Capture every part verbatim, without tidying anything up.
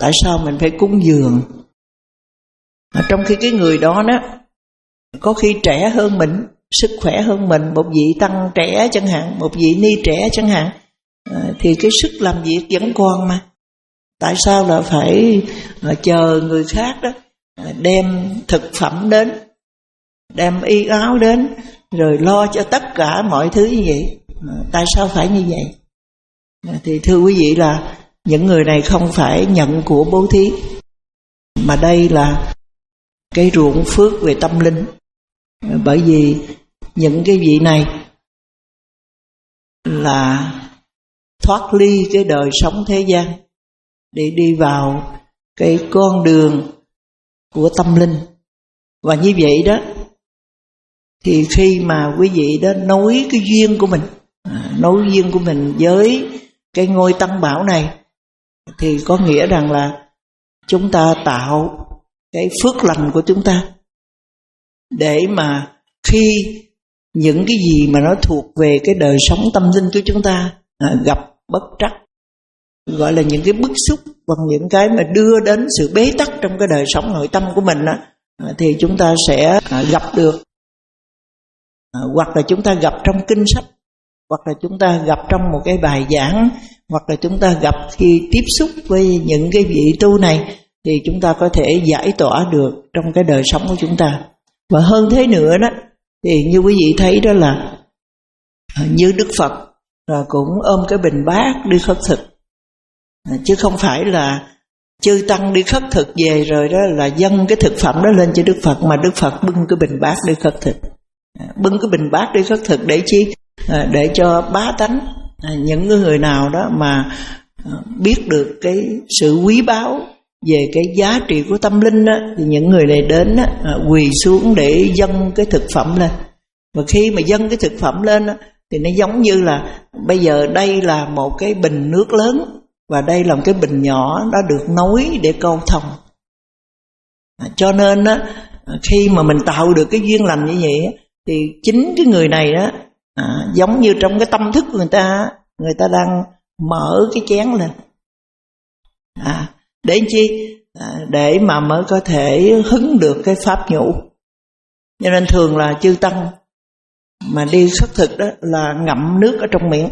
tại sao mình phải cúng dường. À, trong khi cái người đó đó có khi trẻ hơn mình, sức khỏe hơn mình, một vị tăng trẻ chẳng hạn, một vị ni trẻ chẳng hạn, à, thì cái sức làm việc vẫn còn mà. Tại sao là phải à, chờ người khác đó à, đem thực phẩm đến, đem y áo đến, rồi lo cho tất cả mọi thứ như vậy? À, tại sao phải như vậy? À, thì thưa quý vị là những người này không phải nhận của bố thí, mà đây là cái ruộng phước về tâm linh. À, bởi vì những cái vị này là thoát ly cái đời sống thế gian để đi vào cái con đường của tâm linh. Và như vậy đó, thì khi mà quý vị đó nối cái duyên của mình, à, nối duyên của mình với cái ngôi tăng bảo này, thì có nghĩa rằng là chúng ta tạo cái phước lành của chúng ta, để mà khi những cái gì mà nó thuộc về cái đời sống tâm linh của chúng ta à, gặp bất trắc, gọi là những cái bức xúc và những cái mà đưa đến sự bế tắc trong cái đời sống nội tâm của mình á, à, thì chúng ta sẽ à, gặp được, à, hoặc là chúng ta gặp trong kinh sách, hoặc là chúng ta gặp trong một cái bài giảng, hoặc là chúng ta gặp khi tiếp xúc với những cái vị tu này, thì chúng ta có thể giải tỏa được trong cái đời sống của chúng ta. Và hơn thế nữa đó, thì như quý vị thấy đó là như Đức Phật là cũng ôm cái bình bát đi khất thực, chứ không phải là chư tăng đi khất thực về rồi đó là dâng cái thực phẩm đó lên cho Đức Phật, mà Đức Phật bưng cái bình bát đi khất thực. Bưng cái bình bát đi khất thực để chi? Để cho bá tánh, những người nào đó mà biết được cái sự quý báu về cái giá trị của tâm linh đó, thì những người này đến đó, quỳ xuống để dâng cái thực phẩm lên. Và khi mà dâng cái thực phẩm lên đó, thì nó giống như là bây giờ đây là một cái bình nước lớn, và đây là một cái bình nhỏ đã được nối để câu thông. À, cho nên đó, khi mà mình tạo được cái duyên lành như vậy, thì chính cái người này đó, à, giống như trong cái tâm thức của người ta, người ta đang mở cái chén lên. À, để chi? À, để mà mới có thể hứng được cái pháp nhũ. Cho nên thường là chư tăng mà đi khất thực đó là ngậm nước ở trong miệng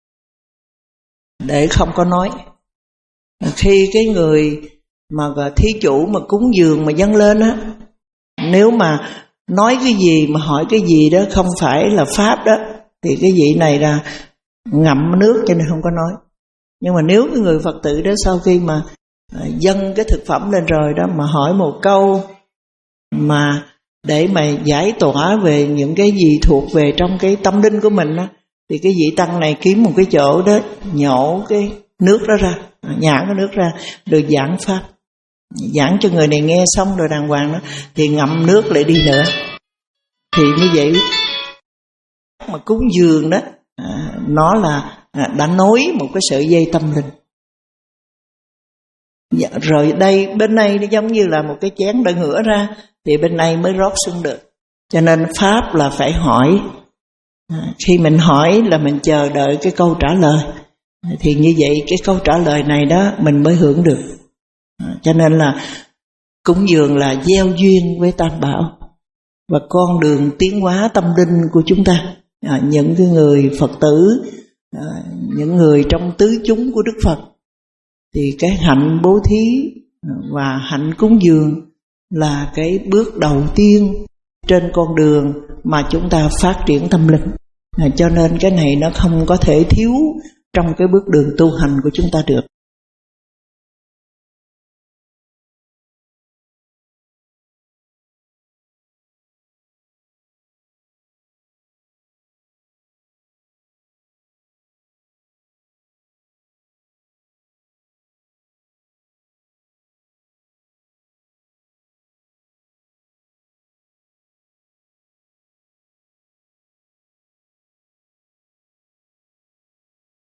để không có nói. Khi cái người mà thí chủ mà cúng dường mà dâng lên á, nếu mà nói cái gì mà hỏi cái gì đó không phải là pháp đó, thì cái vị này là ngậm nước cho nên không có nói. Nhưng mà nếu cái người Phật tử đó sau khi mà dâng cái thực phẩm lên rồi đó mà hỏi một câu mà để mà giải tỏa về những cái gì thuộc về trong cái tâm linh của mình đó, thì cái vị tăng này kiếm một cái chỗ đó nhổ cái nước đó ra, nhả cái nước ra, rồi giảng pháp, giảng cho người này nghe xong rồi đàng hoàng đó, thì ngậm nước lại đi nữa. Thì như vậy mà cúng dường đó, à, nó là à, đã nối một cái sợi dây tâm linh. Dạ, rồi đây bên này nó giống như là một cái chén đã ngửa ra, thì bên này mới rót xuống được. Cho nên pháp là phải hỏi. À, khi mình hỏi là mình chờ đợi cái câu trả lời, thì như vậy cái câu trả lời này đó mình mới hưởng được. À, cho nên là cúng dường là gieo duyên với Tam Bảo và con đường tiến hóa tâm linh của chúng ta. À, những cái người Phật tử, à, những người trong tứ chúng của Đức Phật, thì cái hạnh bố thí và hạnh cúng dường là cái bước đầu tiên trên con đường mà chúng ta phát triển tâm linh. À, cho nên cái này nó không có thể thiếu trong cái bước đường tu hành của chúng ta được.